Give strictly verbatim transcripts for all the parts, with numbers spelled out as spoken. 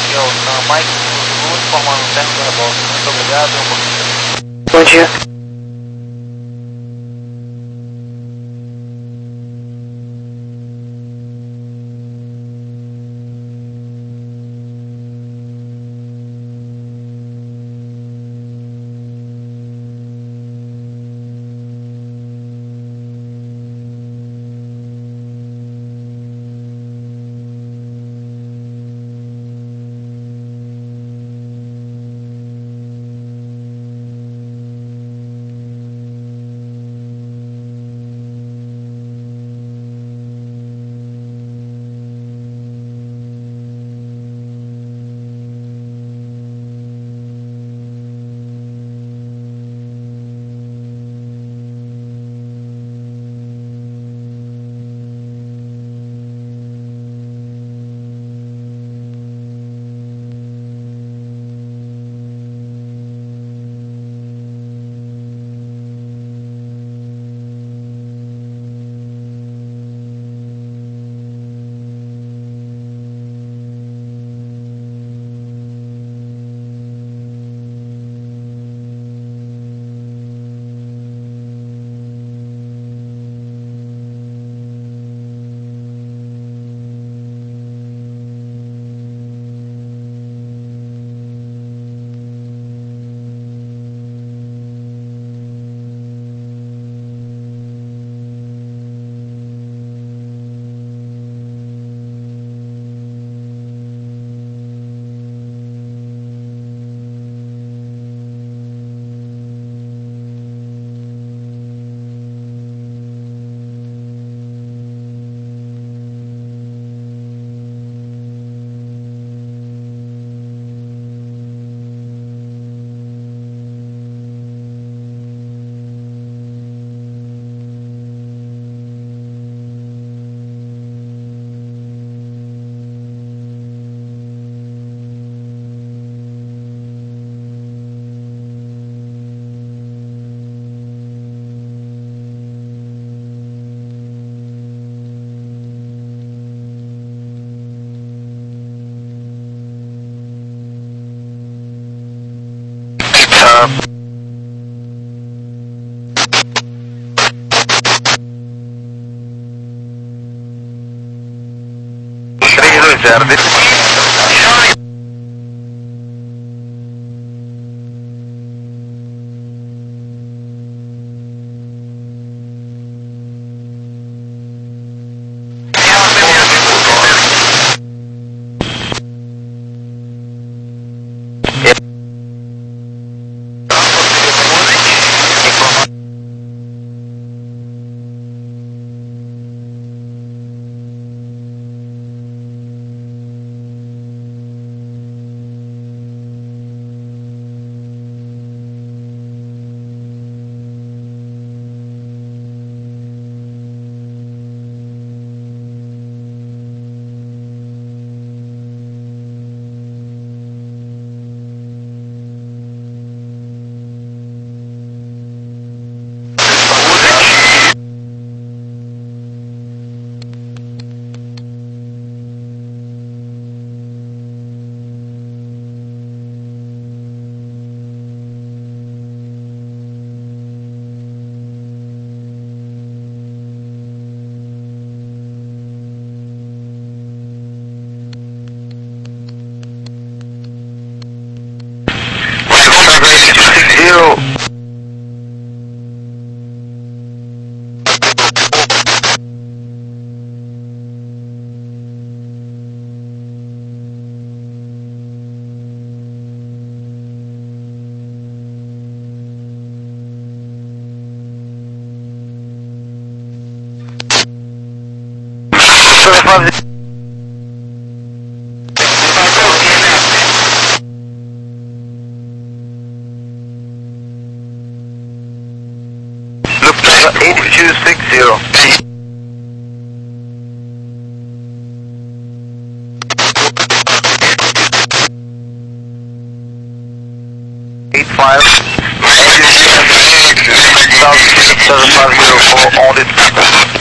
aqui é o Sam Mike Zulu, informando o término da revolta. Muito obrigado e um bom dia. Bom dia. três dois zero, zero. eight two six zero. eight five. seven five zero four on this.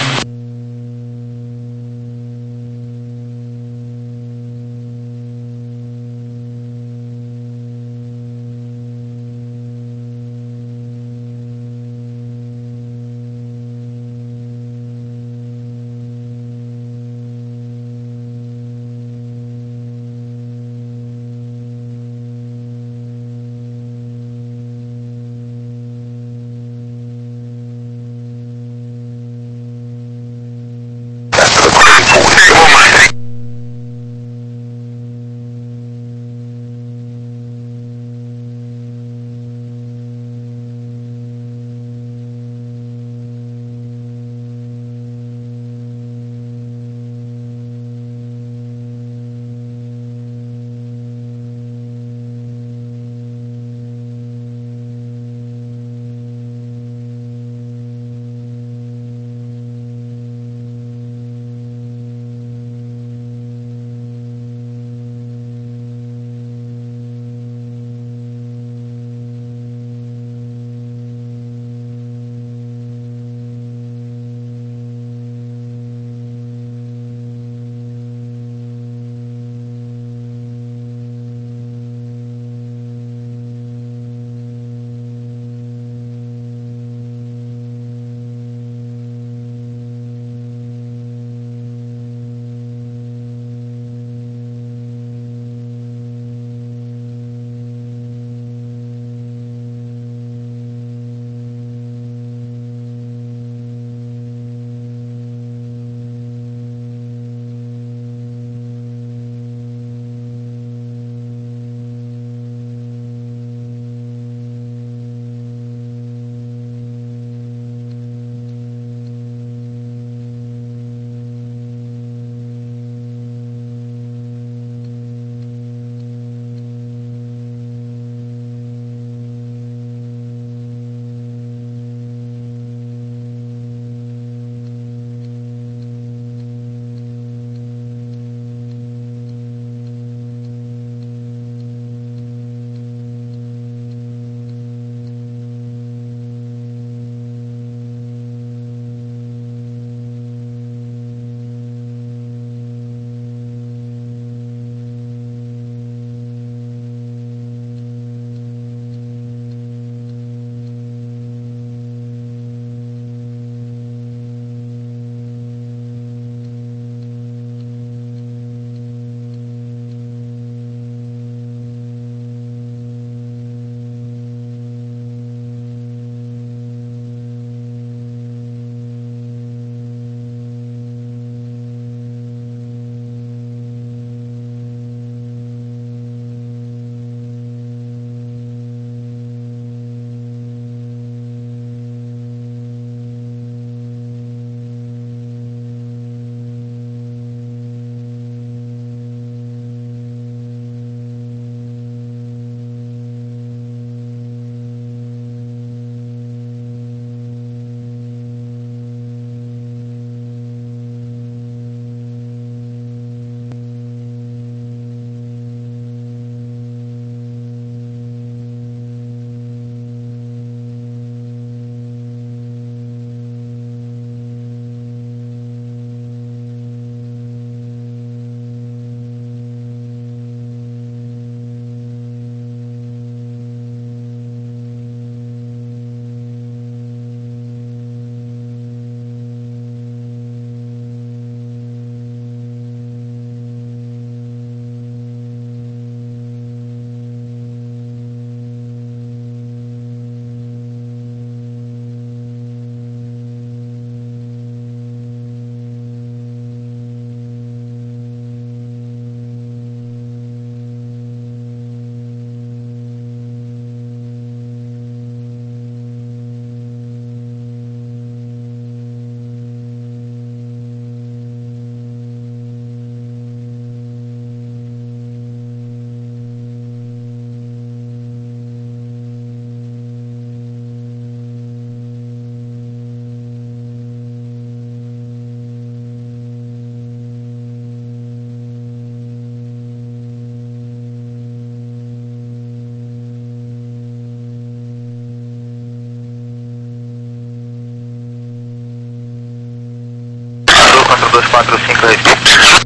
quatro cinco respeito.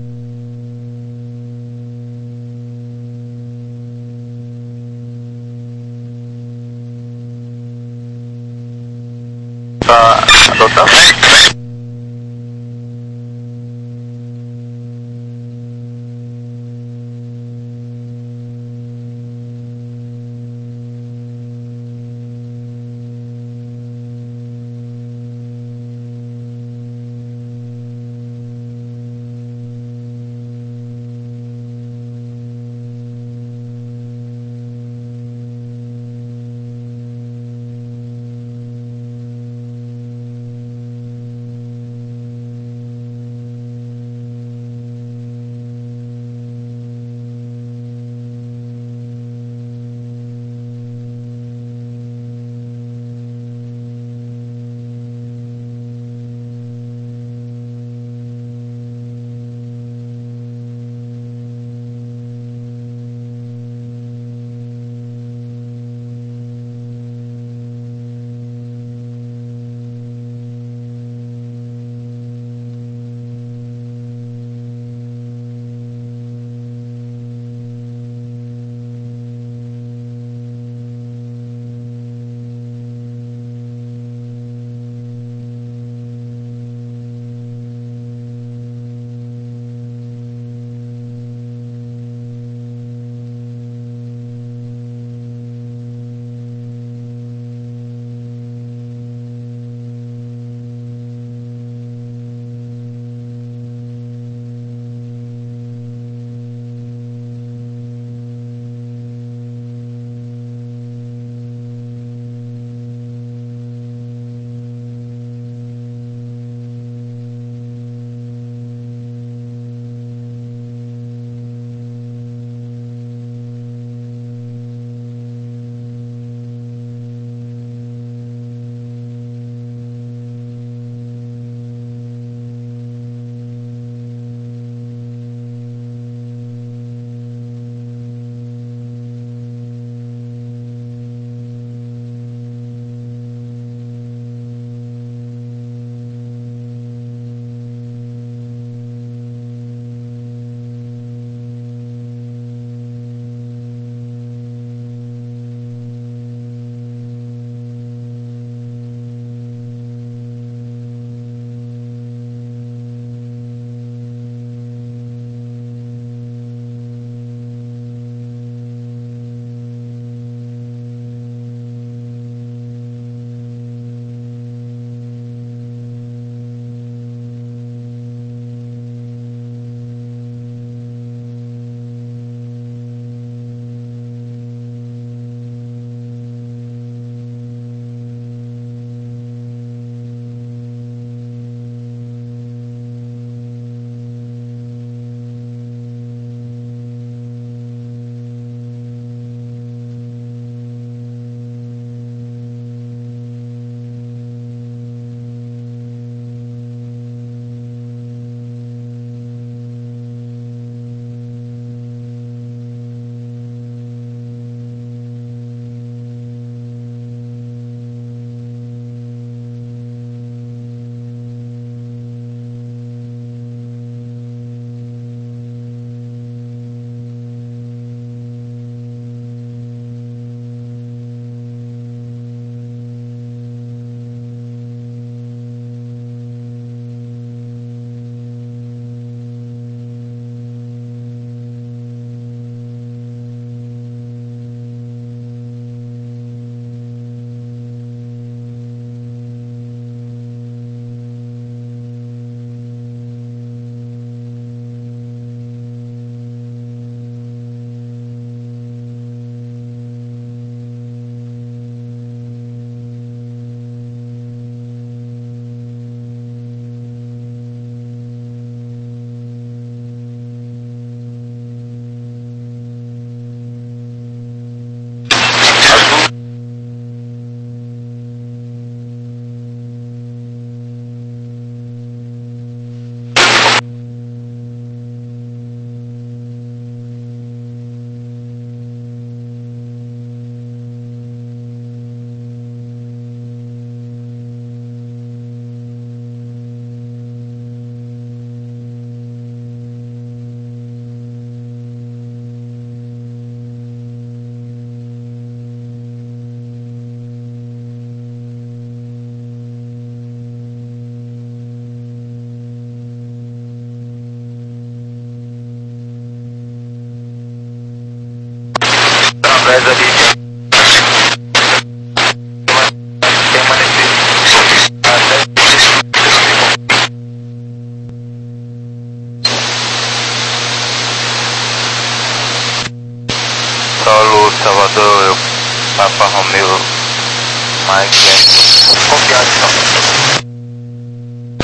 Tá adotando.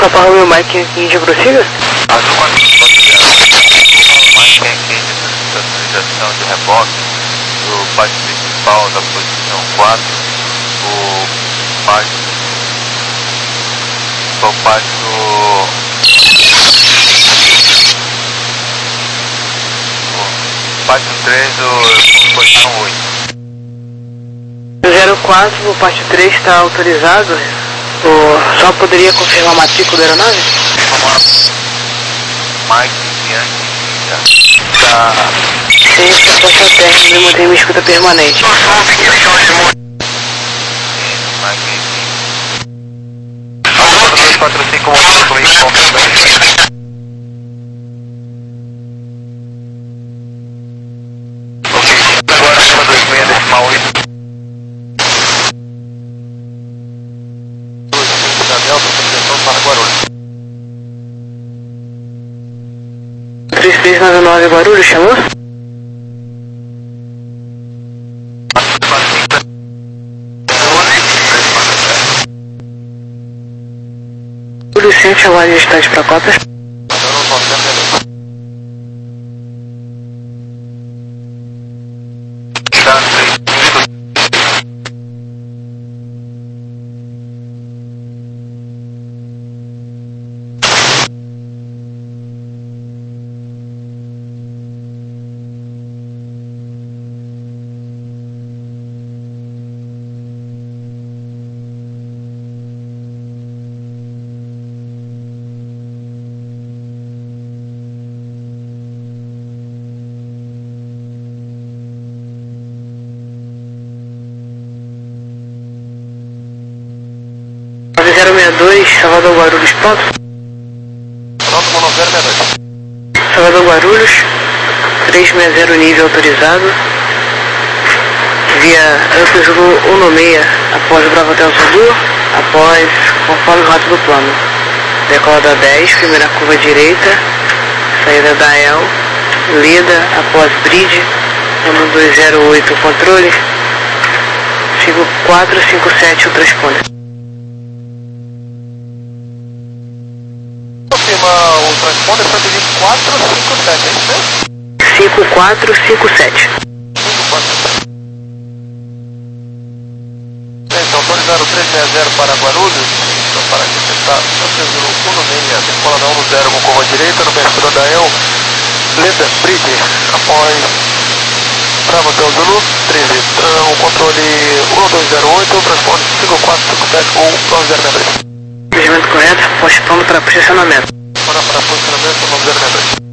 Papa Romeo Mike Índia prossiga? Azul quatro quatro zero. Mike Índia, estacionalização de reboque do pátio principal da posição quatro. O pátio. O pátio. O pátio três do posição oito. zero quatro, o pátio três está autorizado. O, só poderia confirmar a matrícula da aeronave? Mike Yankee tá. Sim, proposta técnica e mantém uma escuta permanente. Mike dois quatro cinco um comigo, confirma. Ok, agora cima dois seis decimal oito. Da Delta, proteção para Guarulhos. três três nove nove Guarulhos, chamou? Guarulhos, sente a área de estágio para cotas. nove zero seis dois, Salvador Guarulhos, pronto? Pronto, Mono zero seis dois. Salvador Guarulhos, três seis zero nível autorizado. Via Anco Zulu um seis após o Bravo Hotel Zulu, após conforme o rato do plano. Decola da dez, primeira curva direita, saída da E L, lida após bridge, ano dois zero oito controle, cinco quatro cinco sete o transponder. O transponder foi pedido quatro cinco sete, é isso mesmo? cinco quatro cinco sete. cinco quatro sete. Então, autorizado três seis zero para Guarulhos. Então, para que você está fazendo um seis, decola da um zero com curva direita, no abertura da E L, leda, bridge, após Bravo Hotel Zulu, treze, o controle um dois zero oito, transponder cinco quatro cinco sete ou nove zero seis dois. Procedimento correto, poste pronto para posicionamento. Para para posicionamento nove zero seis dois.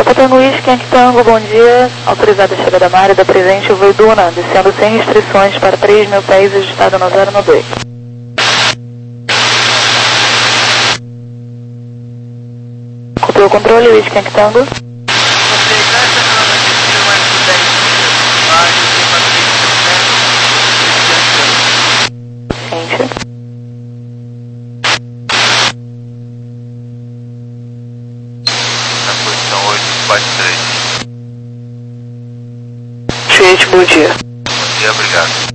Papa Tango Whisky, Yankee Tango, bom dia. Autorizada a chegada da área da presente o voo Duna, descendo sem restrições para três mil pés, ajustado no zero no dois. Copiou o controle, Whisky, Yankee Tango. Ciência. Na posição oito quatro três. Gente, bom dia. Bom dia, obrigado.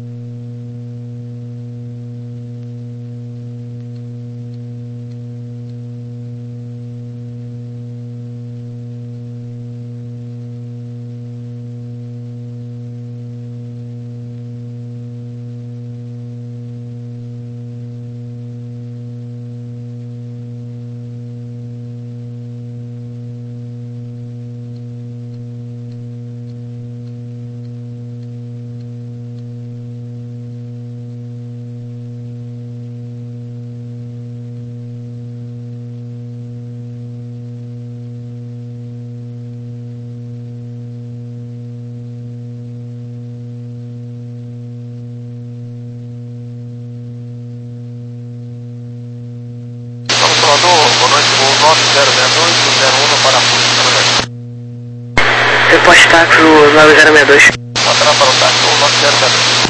Boa noite, voo nove zero seis dois, zero um no parafuso. Reposte táxi nove zero seis dois. Lateral para o táxi, nove zero seis dois.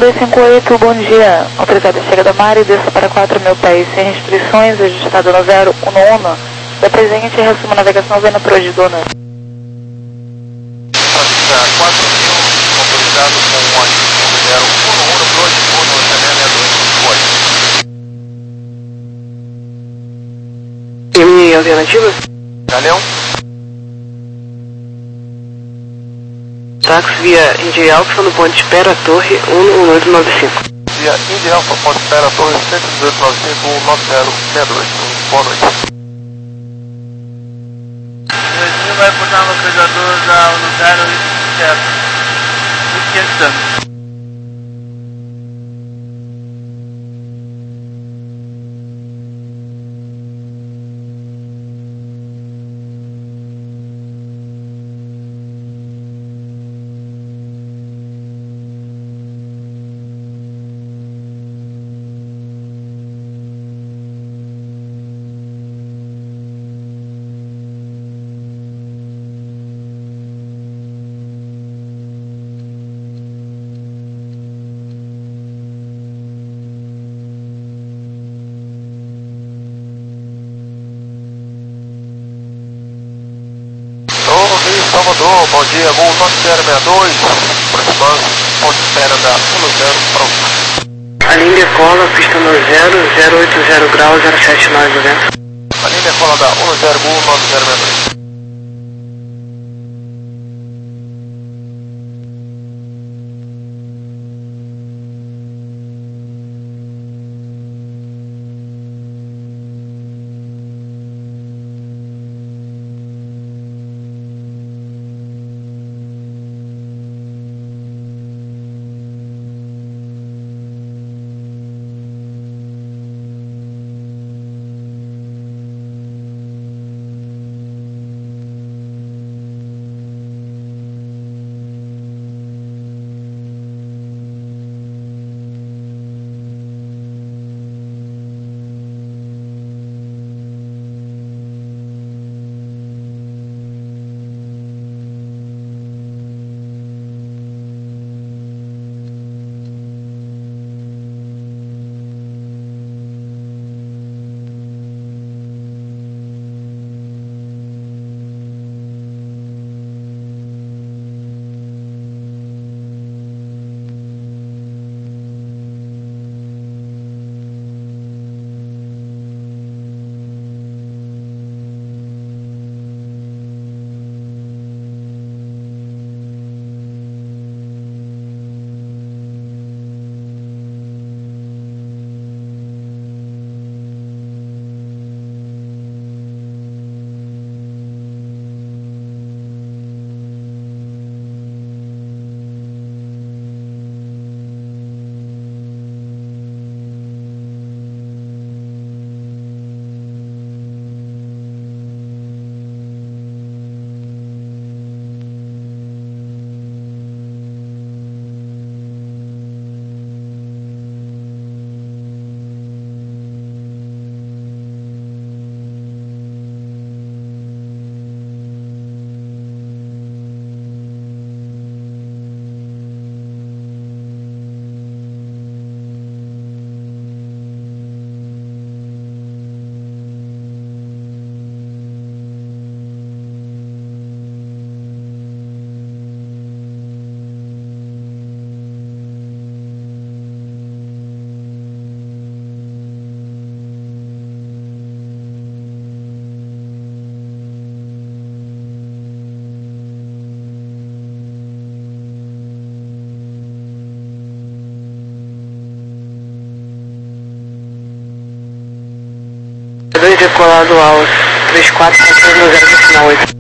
dois cinco oito, bom dia. Autorizada chega da Mari, desça para quatro mil pés, sem restrições, ajustado no zero um um. Da presente, resumo navegação vendo por hoje, dona. quatro mil, autorizado com o zero um um, por hoje, no janela dois. E alternativa? Galeão? Táxi via Indy Alpha no ponto Espera, Torre um um oito nove cinco. Via Indy Alpha, ponto Espera, Torre cento e dezoito nove cinco, um nove zero seis dois. Boa noite. Brasil vai botar o localizador da no zero oito sete. O que estamos? Salvador, bom dia, voo nove zero seis dois, aproximando, ponto de espera da um zero, pronto. A linha decola, pista no zero, zero oito zero graus, zero sete nove vento. A linha decola da um zero, voo nove zero seis dois. dois decolado aos três quatro ponto no zero final oito.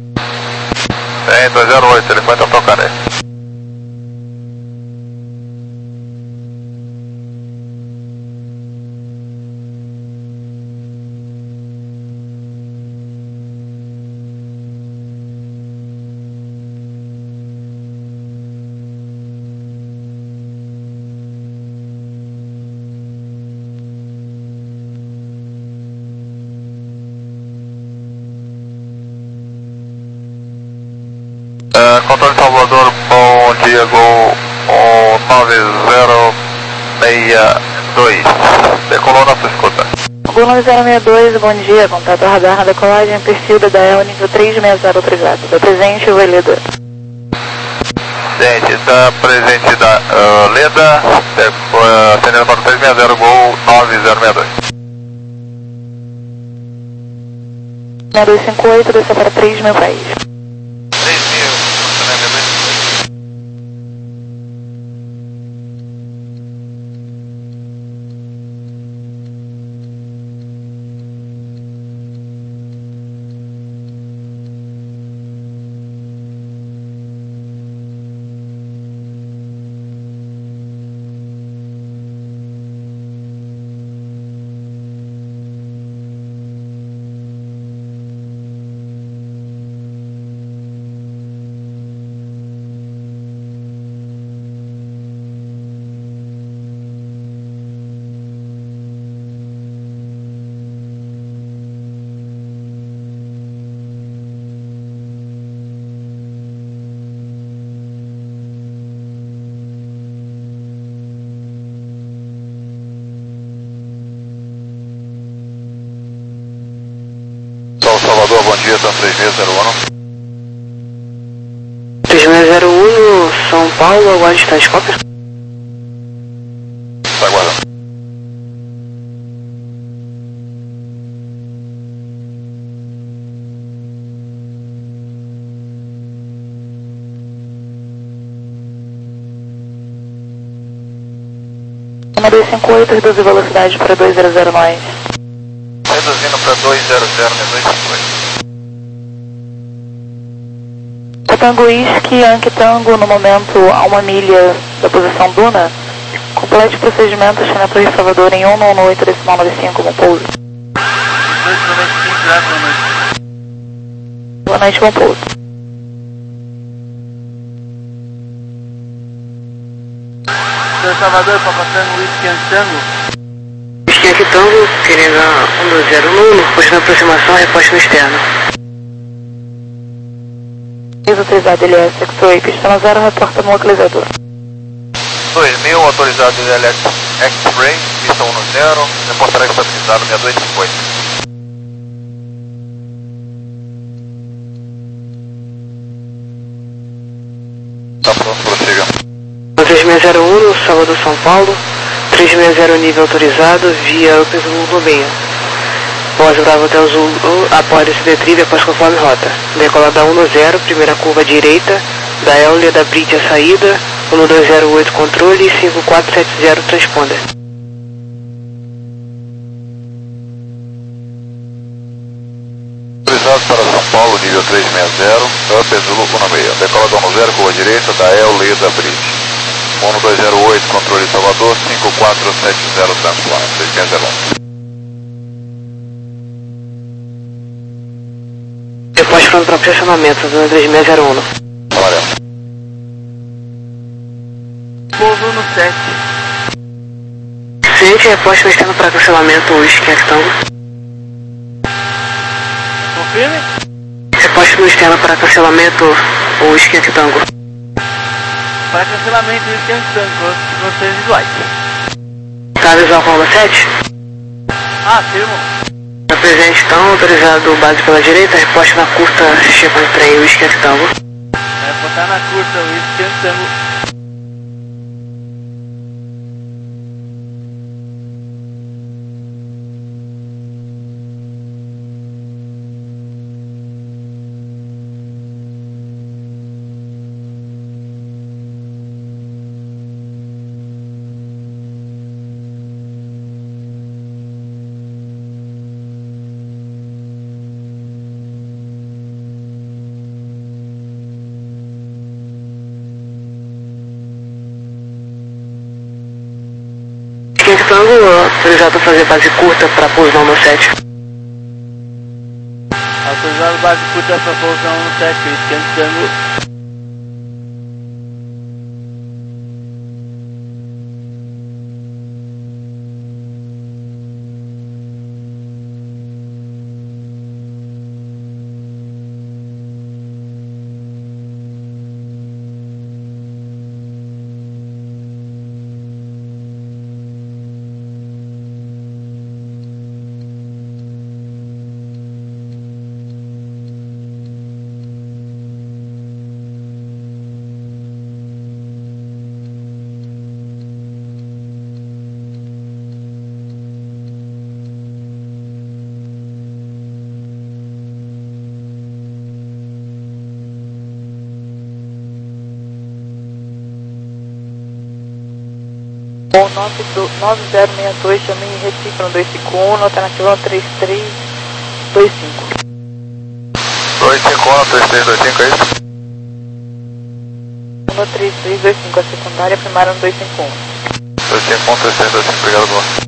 Tem, dois zero oito, ele foi até o Tocaré. Uh, controle Salvador, bom dia, Gol O nove zero seis dois, decolou na sua escuta. Gol nove zero seis dois, bom dia, contato radar na decolagem, perfil da D A L nível três seis zero autorizado, da presente o Leda. Gente, da presente da uh, Leda, uh, atendendo para o três seis zero, Gol nove zero seis dois. seis dois cinco oito, desce para três mil país. três mil, Salvador, bom dia, tá três seis zero um. três seis zero um, São Paulo, aguarde distante, cópia. Tá aguardando. seis dois cinco oito, reduzir velocidade para dois zero zero nove. Reduzindo para dois zero zero, dois cinco oito. Tango Whisky, Yankee Tango, no momento a uma milha da posição Duna. Complete o procedimento, China Torre Salvador em um nove oito decimal nove cinco, bom pouso. Boa noite, bom pouso. Senhor Salvador, Papa Tango, Whisky Yankee Tango. Whisky Yankee Tango, querendo um dois zero um, posto na aproximação, reposto no externo. Autorizado L S X-Ray, pista zero, reporta no localizador. dois mil, autorizado L S X-Ray, pista um zero, reportará estabilizado seis dois cinco oito. Tá pronto, prossiga. três seis zero um, Salvador, São Paulo, três seis zero nível autorizado, via Upper Zulu Gomeia. Pós Bravo Hotel Zulu, após esse detrilho após conforme rota. Decolada um zero, primeira curva direita, da Eulia da Bridge a saída, um dois zero oito controle, cinco quatro sete zero transponder. Autorizado para São Paulo, nível três seis zero, Upper Zulu Gomeia. Decolada um zero, curva direita, da Eulia da Bridge. um dois zero oito, controle Salvador, cinco quatro sete zero transponder, três seis zero um. Depois pronto para pressionamento, zona três seis zero um. Olha. Pouso no sete. Ciente, reposto externo para cancelamento, Whisky Yankee Tango. Confirme. Reposto no externo para cancelamento, Whisky Yankee Tango. Para cancelamento, Whisky Yankee Tango, vocês visuais. Tá visual com sete? Ah, firmo. Tá presente então, autorizado base pela direita, reposte na curta, chegou em trem, Whisky Yankee Tango. Vai botar na curta, Whisky Yankee Tango. Yankee Tango, autorizado a fazer base curta para pouso no sete. Autorizado base curta para pouso no sete, Whisky Yankee Tango. Bom, nove zero seis dois, chame Recife no dois cinco um, na alternativa três três dois cinco. dois cinco um, três três dois cinco, é isso? No três três dois cinco, a secundária, a primária no dois cinco um. dois cinco um, três três dois cinco, obrigado, boa.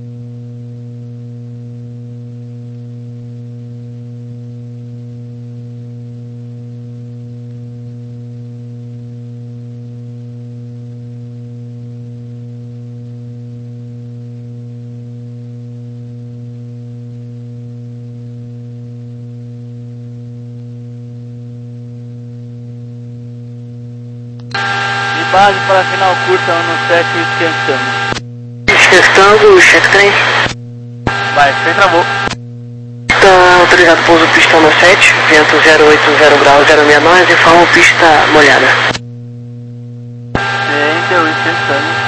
Base para final curta no sete esquentando. Esquentando, chefe trem. Vai, você travou. Está autorizado pouso pista no sete, vento zero oito zero graus zero seis nove, informa pista molhada. Entendeu, esquentando.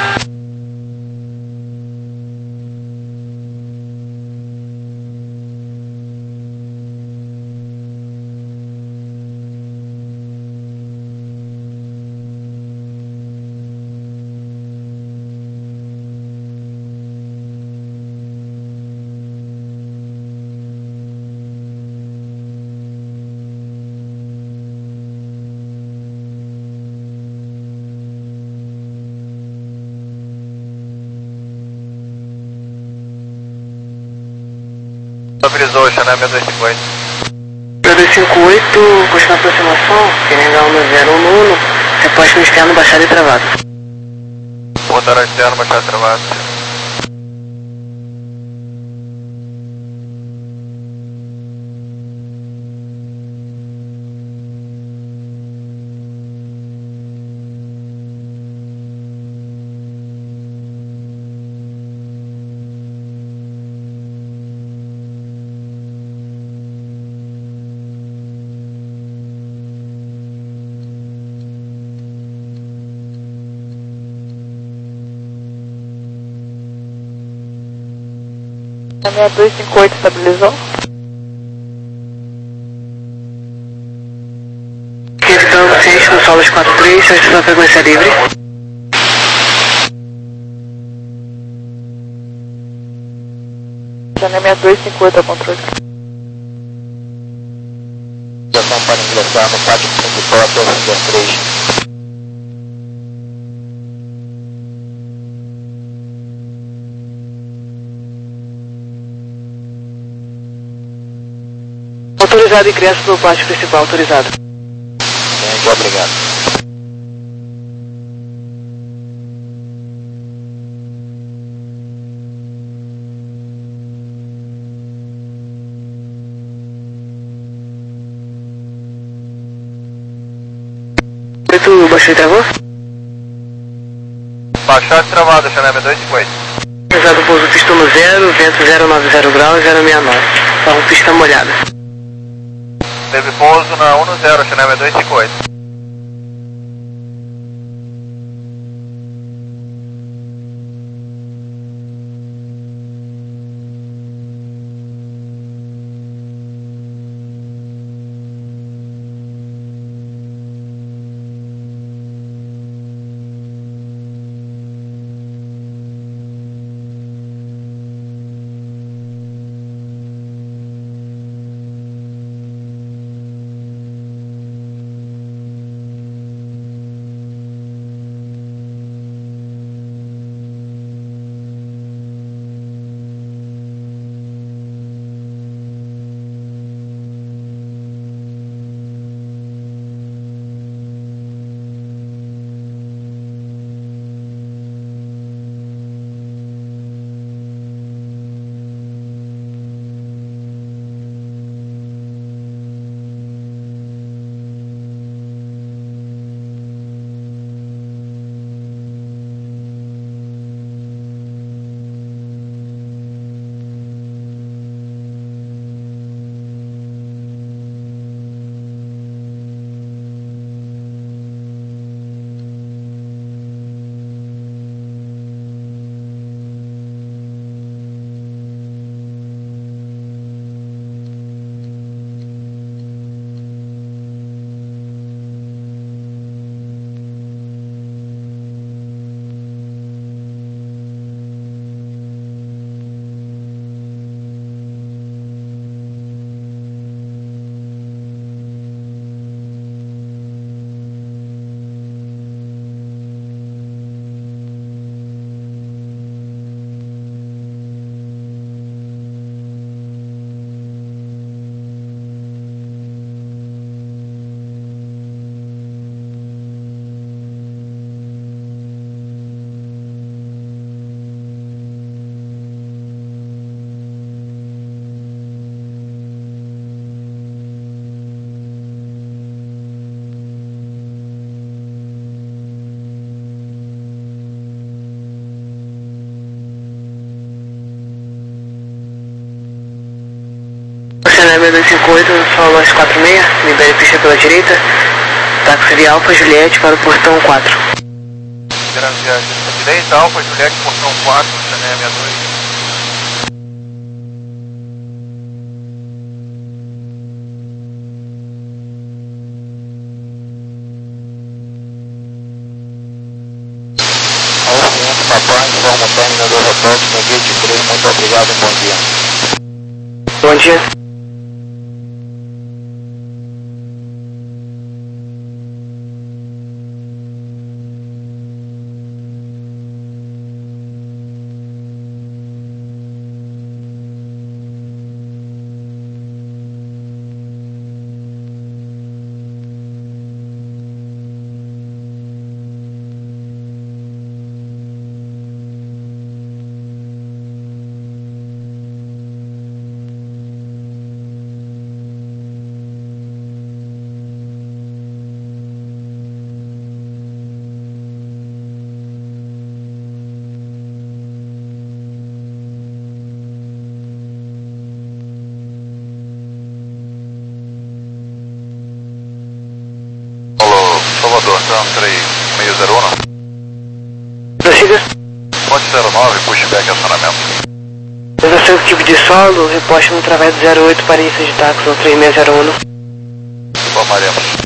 Estabilizou, Xaname dois cinco oito. dois cinco oito, continua a aproximação, Pirenga um zero um nono, reposte no externo, baixada e travado. Rotar externo, baixada e travado. A dois cinco oito estabilizou. Questão ciente no solo quatro três, sua frequência livre. Janela dois cinco oito, a controle. Ação para ingressar no quatro cinco quatro dois três. Autorizado e ingresso no pátio principal, autorizado. Muito obrigado. oito, baixou e travou? Baixado e travado, Xaname dois cinco oito. Autorizado pouso pista no zero, vento zero nove zero graus zero seis nove. Farro pista molhada. Teve pouso na um zero, Xaname dois cinco oito. Estacionamento dois cinco oito, solo dois quatro seis, libere pista pela direita. Táxi de Alfa Juliette para o portão quatro. Grande viagem pela direita, Alfa Juliette, portão quatro, C N M sessenta e dois. Papai, informa o término do aeroporto no gate três, muito obrigado e bom dia. Bom dia. Salvador, Tram três seis zero um. Prossiga. Ponte zero nove, pushback acionamento. Eu sei o tipo de solo, reposte no travesso zero oito para início de táxi no três seis zero um. Informaremos.